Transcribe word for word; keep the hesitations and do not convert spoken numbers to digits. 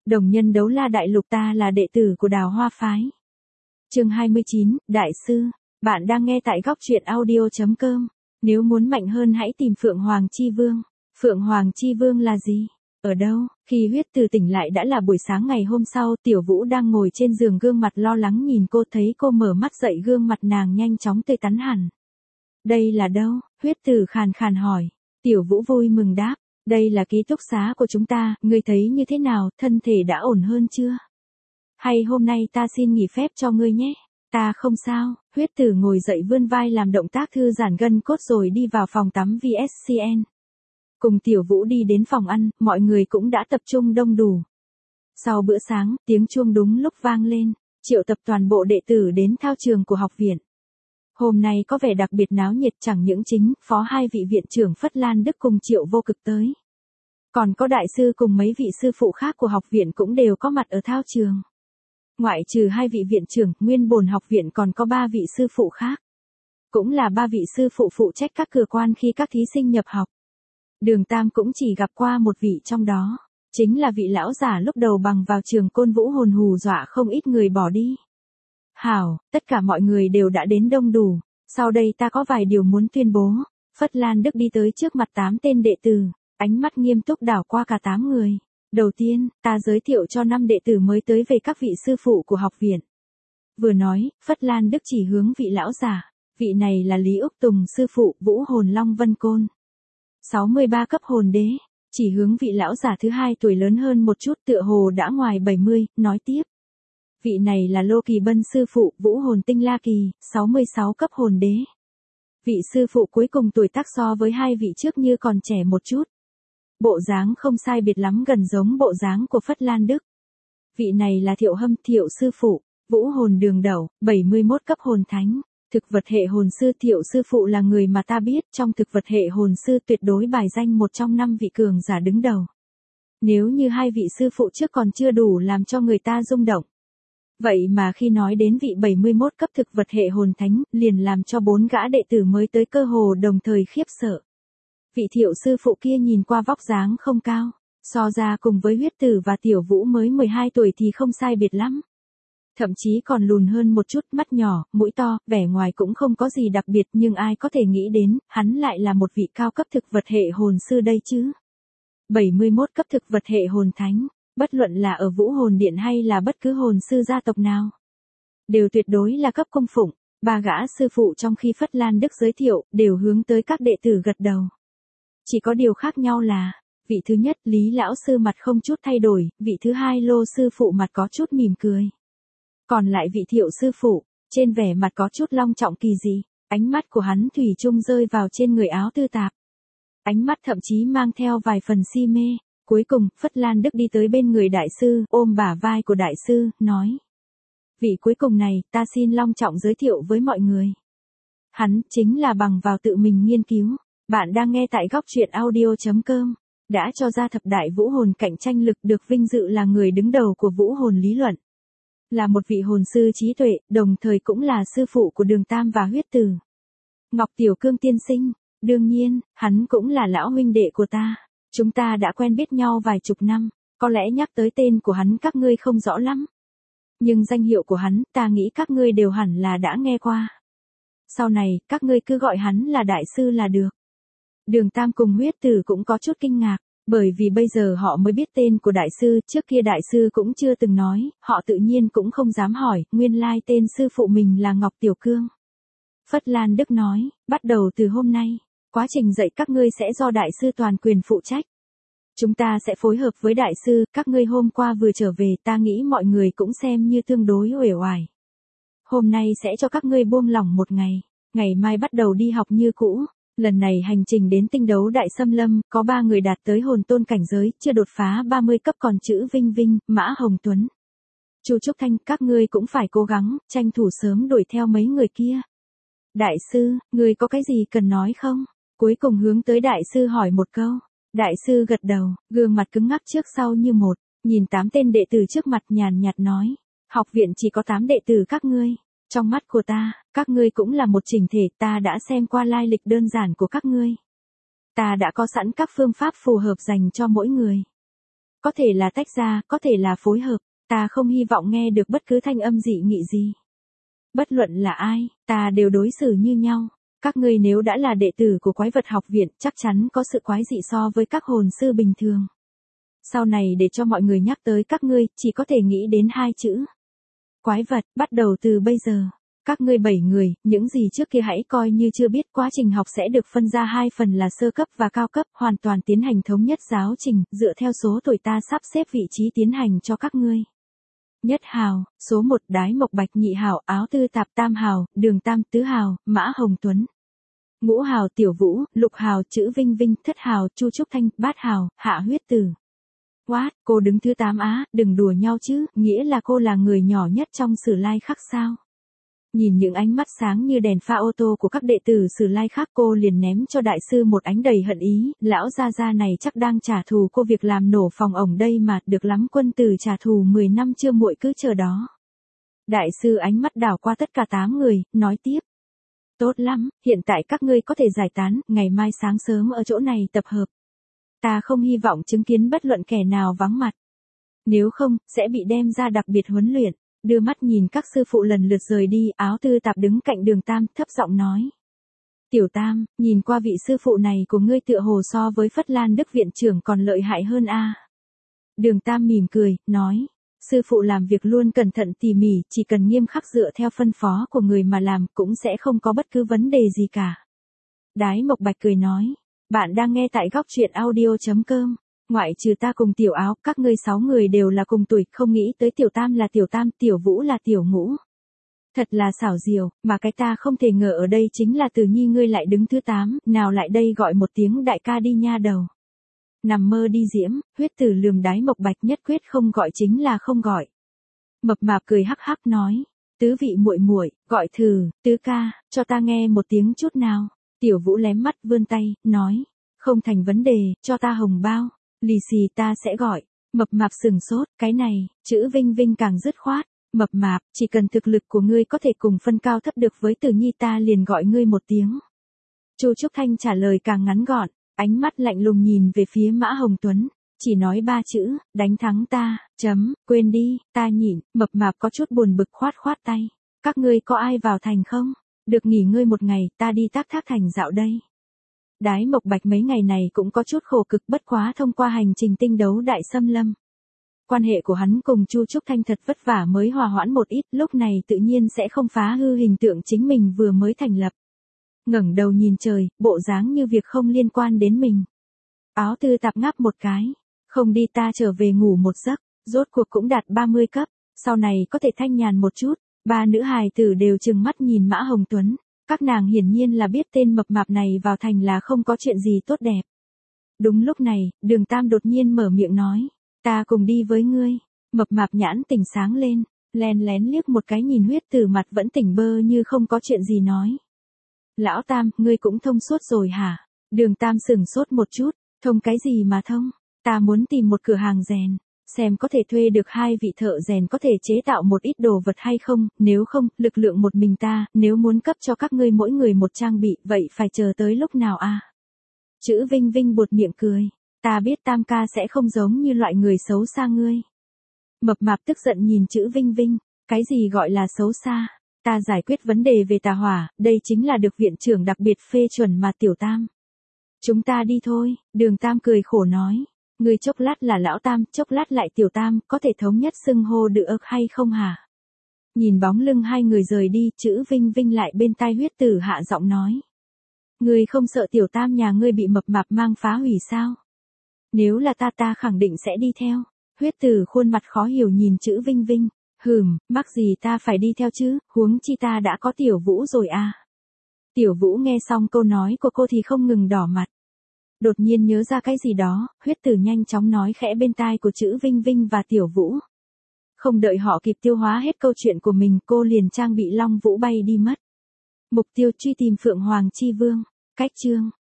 Đồng nhân đấu la đại lục, ta là đệ tử của Đào Hoa phái. Chương hai mươi chín, Đại sư, bạn đang nghe tại góc truyện audio chấm com. Nếu muốn mạnh hơn hãy tìm Phượng Hoàng Chi Vương. Phượng Hoàng Chi Vương là gì? Ở đâu? Khi huyết từ tỉnh lại đã là buổi sáng ngày hôm sau, Tiểu Vũ đang ngồi trên giường, gương mặt lo lắng nhìn cô. Thấy cô mở mắt dậy, gương mặt nàng nhanh chóng tươi tắn hẳn. Đây là đâu? Huyết từ khàn khàn hỏi. Tiểu Vũ vui mừng đáp. Đây là ký túc xá của chúng ta, ngươi thấy như thế nào, thân thể đã ổn hơn chưa? Hay hôm nay ta xin nghỉ phép cho ngươi nhé? Ta không sao. Huyết tử ngồi dậy vươn vai làm động tác thư giãn gân cốt rồi đi vào phòng tắm vê ét xê en. Cùng Tiểu Vũ đi đến phòng ăn, mọi người cũng đã tập trung đông đủ. Sau bữa sáng, tiếng chuông đúng lúc vang lên, triệu tập toàn bộ đệ tử đến thao trường của học viện. Hôm nay có vẻ đặc biệt náo nhiệt, chẳng những chính, phó hai vị viện trưởng Phất Lan Đức cùng Triệu Vô Cực tới. Còn có đại sư cùng mấy vị sư phụ khác của học viện cũng đều có mặt ở thao trường. Ngoại trừ hai vị viện trưởng, nguyên bổn học viện còn có ba vị sư phụ khác. Cũng là ba vị sư phụ phụ trách các cửa quan khi các thí sinh nhập học. Đường Tam cũng chỉ gặp qua một vị trong đó, chính là vị lão giả lúc đầu bằng vào trường Côn Vũ hồn hù dọa không ít người bỏ đi. Hảo, tất cả mọi người đều đã đến đông đủ, sau đây ta có vài điều muốn tuyên bố. Phất Lan Đức đi tới trước mặt tám tên đệ tử, ánh mắt nghiêm túc đảo qua cả tám người. Đầu tiên, ta giới thiệu cho năm đệ tử mới tới về các vị sư phụ của học viện. Vừa nói, Phất Lan Đức chỉ hướng vị lão giả, vị này là Lý Úc Tùng sư phụ, Vũ hồn Long Vân Côn. sáu mươi ba cấp hồn đế, chỉ hướng vị lão giả thứ hai tuổi lớn hơn một chút, tựa hồ đã ngoài bảy mươi, nói tiếp. Vị này là Lô Kỳ Bân sư phụ, Vũ hồn Tinh La Kỳ, sáu mươi sáu cấp hồn đế. Vị sư phụ cuối cùng tuổi tác so với hai vị trước như còn trẻ một chút. Bộ dáng không sai biệt lắm, gần giống bộ dáng của Phất Lan Đức. Vị này là Thiệu Hâm, Thiệu sư phụ, Vũ hồn Đường Đẩu, bảy mươi mốt cấp hồn thánh. Thực vật hệ hồn sư. Thiệu sư phụ là người mà ta biết trong thực vật hệ hồn sư tuyệt đối bài danh một trong năm vị cường giả đứng đầu. Nếu như hai vị sư phụ trước còn chưa đủ làm cho người ta rung động. Vậy mà khi nói đến vị bảy mươi mốt cấp thực vật hệ hồn thánh, liền làm cho bốn gã đệ tử mới tới cơ hồ đồng thời khiếp sợ. Vị Thiệu sư phụ kia nhìn qua vóc dáng không cao, so ra cùng với huyết tử và Tiểu Vũ mới mười hai tuổi thì không sai biệt lắm. Thậm chí còn lùn hơn một chút, mắt nhỏ, mũi to, vẻ ngoài cũng không có gì đặc biệt, nhưng ai có thể nghĩ đến, hắn lại là một vị cao cấp thực vật hệ hồn sư đây chứ. bảy mươi mốt cấp thực vật hệ hồn thánh, bất luận là ở Vũ hồn điện hay là bất cứ hồn sư gia tộc nào, đều tuyệt đối là cấp cung phụng. Ba gã sư phụ trong khi Phất Lan Đức giới thiệu, đều hướng tới các đệ tử gật đầu. Chỉ có điều khác nhau là, vị thứ nhất Lý lão sư mặt không chút thay đổi, vị thứ hai Lô sư phụ mặt có chút mỉm cười. Còn lại vị Thiệu sư phụ, trên vẻ mặt có chút long trọng kỳ dị, ánh mắt của hắn thủy chung rơi vào trên người áo tư tạp. Ánh mắt thậm chí mang theo vài phần si mê. Cuối cùng, Phất Lan Đức đi tới bên người đại sư, ôm bả vai của đại sư, nói. Vị cuối cùng này, ta xin long trọng giới thiệu với mọi người. Hắn, chính là bằng vào tự mình nghiên cứu. Bạn đang nghe tại góc truyện audio chấm com. Đã cho ra thập đại vũ hồn cạnh tranh lực, được vinh dự là người đứng đầu của vũ hồn lý luận. Là một vị hồn sư trí tuệ, đồng thời cũng là sư phụ của Đường Tam và huyết tử. Ngọc Tiểu Cương tiên sinh, đương nhiên, hắn cũng là lão huynh đệ của ta. Chúng ta đã quen biết nhau vài chục năm, có lẽ nhắc tới tên của hắn các ngươi không rõ lắm. Nhưng danh hiệu của hắn, ta nghĩ các ngươi đều hẳn là đã nghe qua. Sau này, các ngươi cứ gọi hắn là đại sư là được. Đường Tam cùng huyết tử cũng có chút kinh ngạc, bởi vì bây giờ họ mới biết tên của đại sư, trước kia đại sư cũng chưa từng nói, họ tự nhiên cũng không dám hỏi, nguyên lai tên sư phụ mình là Ngọc Tiểu Cương. Phất Lan Đức nói, bắt đầu từ hôm nay, quá trình dạy các ngươi sẽ do đại sư toàn quyền phụ trách. Chúng ta sẽ phối hợp với đại sư, các ngươi hôm qua vừa trở về, ta nghĩ mọi người cũng xem như tương đối uể oải. Hôm nay sẽ cho các ngươi buông lỏng một ngày, ngày mai bắt đầu đi học như cũ. Lần này hành trình đến tinh đấu đại xâm lâm, có ba người đạt tới hồn tôn cảnh giới, chưa đột phá ba mươi cấp, còn chữ Vinh Vinh, Mã Hồng Tuấn, Chu Trúc Thanh, các ngươi cũng phải cố gắng, tranh thủ sớm đuổi theo mấy người kia. Đại sư, ngươi có cái gì cần nói không? Cuối cùng hướng tới đại sư hỏi một câu. Đại sư gật đầu, gương mặt cứng ngắc trước sau như một, nhìn tám tên đệ tử trước mặt nhàn nhạt nói. Học viện chỉ có tám đệ tử các ngươi. Trong mắt của ta, các ngươi cũng là một chỉnh thể, ta đã xem qua lai lịch đơn giản của các ngươi. Ta đã có sẵn các phương pháp phù hợp dành cho mỗi người. có thể là tách ra, có thể là phối hợp, ta không hy vọng nghe được bất cứ thanh âm dị nghị gì. Bất luận là ai, ta đều đối xử như nhau. Các ngươi nếu đã là đệ tử của quái vật học viện, chắc chắn có sự quái dị so với các hồn sư bình thường. Sau này để cho mọi người nhắc tới các ngươi, chỉ có thể nghĩ đến hai chữ. Quái vật, bắt đầu từ bây giờ. Các ngươi bảy người, những gì trước kia hãy coi như chưa biết, quá trình học sẽ được phân ra hai phần là sơ cấp và cao cấp, hoàn toàn tiến hành thống nhất giáo trình, dựa theo số tuổi ta sắp xếp vị trí tiến hành cho các ngươi. Nhất hào, số một Đái Mộc Bạch, nhị hào Áo Tư Tạp, tam hào Đường Tam, tứ hào Mã Hồng Tuấn, ngũ hào Tiểu Vũ, lục hào Chữ Vinh Vinh, thất hào Chu Trúc Thanh, bát hào Hạ Huyết Tử. What, cô đứng thứ tám á, đừng đùa nhau chứ, nghĩa là cô là người nhỏ nhất trong Sử Lai Khắc sao? Nhìn những ánh mắt sáng như đèn pha ô tô của các đệ tử Sử Lai Khắc, cô liền ném cho đại sư một ánh đầy hận ý, lão gia gia này chắc đang trả thù cô việc làm nổ phòng ổng đây mà, được lắm, quân tử trả thù mười năm chưa muội, cứ chờ đó. Đại sư ánh mắt đảo qua tất cả tám người, nói tiếp. Tốt lắm, hiện tại các ngươi có thể giải tán, ngày mai sáng sớm ở chỗ này tập hợp. Ta không hy vọng chứng kiến bất luận kẻ nào vắng mặt. Nếu không, sẽ bị đem ra đặc biệt huấn luyện. Đưa mắt nhìn các sư phụ lần lượt rời đi, Áo Tư Tạp đứng cạnh Đường Tam, thấp giọng nói. Tiểu Tam, nhìn qua vị sư phụ này của ngươi tựa hồ so với Phất Lan Đức viện trưởng còn lợi hại hơn a. Đường Tam mỉm cười, nói. Sư phụ làm việc luôn cẩn thận tỉ mỉ, chỉ cần nghiêm khắc dựa theo phân phó của người mà làm, cũng sẽ không có bất cứ vấn đề gì cả. Đái Mộc Bạch cười nói. Bạn đang nghe tại góc truyện audio chấm com. Ngoại trừ ta cùng Tiểu Áo, các ngươi sáu người đều là cùng tuổi, không nghĩ tới Tiểu Tam là Tiểu Tam, Tiểu Vũ là Tiểu Ngũ. Thật là xảo diệu, mà cái ta không thể ngờ ở đây chính là Từ Nhi ngươi lại đứng thứ tám, nào lại đây gọi một tiếng đại ca đi nha đầu. Nằm mơ đi Diễm, Huyết Tử lườm Đái Mộc Bạch, nhất quyết không gọi chính là không gọi. Mập mạp cười hắc hắc nói, tứ vị muội muội, gọi thử, tứ ca, cho ta nghe một tiếng chút nào. Tiểu Vũ lém mắt vươn tay, nói, không thành vấn đề, cho ta hồng bao. Lì xì ta sẽ gọi. Mập mạp sừng sốt, cái này, Chữ Vinh Vinh càng dứt khoát. Mập mạp, chỉ cần thực lực của ngươi có thể cùng phân cao thấp được với Tử Nhi ta liền gọi ngươi một tiếng. Chu Trúc Thanh trả lời càng ngắn gọn, ánh mắt lạnh lùng nhìn về phía Mã Hồng Tuấn. Chỉ nói ba chữ, đánh thắng ta, chấm, quên đi, ta nhịn. Mập mạp có chút buồn bực khoát khoát tay. Các ngươi có ai vào thành không? Được nghỉ ngơi một ngày, ta đi Tác Thác Thành dạo đây. Đái Mộc Bạch mấy ngày này cũng có chút khổ cực, bất quá thông qua hành trình tinh đấu đại xâm lâm. Quan hệ của hắn cùng Chu Trúc Thanh thật vất vả mới hòa hoãn một ít, lúc này tự nhiên sẽ không phá hư hình tượng chính mình vừa mới thành lập. Ngẩng đầu nhìn trời, bộ dáng như việc không liên quan đến mình. Áo Tư Tạp ngáp một cái, không đi ta trở về ngủ một giấc, rốt cuộc cũng đạt ba mươi cấp, sau này có thể thanh nhàn một chút. Ba nữ hài tử đều trừng mắt nhìn Mã Hồng Tuấn. Các nàng hiển nhiên là biết tên mập mạp này vào thành là không có chuyện gì tốt đẹp. Đúng lúc này, Đường Tam đột nhiên mở miệng nói, ta cùng đi với ngươi. Mập mạp nhãn tỉnh sáng lên, len lén liếc một cái nhìn Huyết Tử mặt vẫn tỉnh bơ như không có chuyện gì nói. Lão Tam, ngươi cũng thông suốt rồi hả? Đường Tam sửng sốt một chút, thông cái gì mà thông? Ta muốn tìm một cửa hàng rèn, xem có thể thuê được hai vị thợ rèn có thể chế tạo một ít đồ vật hay không, nếu không, lực lượng một mình ta, nếu muốn cấp cho các ngươi mỗi người một trang bị, vậy phải chờ tới lúc nào a? À? Chữ Vinh Vinh buột miệng cười, ta biết Tam ca sẽ không giống như loại người xấu xa ngươi. Mập mạp tức giận nhìn Chữ Vinh Vinh, cái gì gọi là xấu xa, ta giải quyết vấn đề về tà hỏa, đây chính là được viện trưởng đặc biệt phê chuẩn mà Tiểu Tam. Chúng ta đi thôi, Đường Tam cười khổ nói. Người chốc lát là Lão Tam, chốc lát lại Tiểu Tam, có thể thống nhất xưng hô được hay không hả? Nhìn bóng lưng hai người rời đi, Chữ Vinh Vinh lại bên tai Huyết Tử hạ giọng nói. Ngươi không sợ Tiểu Tam nhà ngươi bị mập mạp mang phá hủy sao? Nếu là ta ta khẳng định sẽ đi theo. Huyết Tử khuôn mặt khó hiểu nhìn Chữ Vinh Vinh. Hừm, mắc gì ta phải đi theo chứ, huống chi ta đã có Tiểu Vũ rồi à. Tiểu Vũ nghe xong câu nói của cô thì không ngừng đỏ mặt. Đột nhiên nhớ ra cái gì đó, Huyết Tử nhanh chóng nói khẽ bên tai của Chữ Vinh Vinh và Tiểu Vũ. Không đợi họ kịp tiêu hóa hết câu chuyện của mình, cô liền trang bị Long Vũ bay đi mất. Mục tiêu truy tìm Phượng Hoàng Chi Vương. Cách chương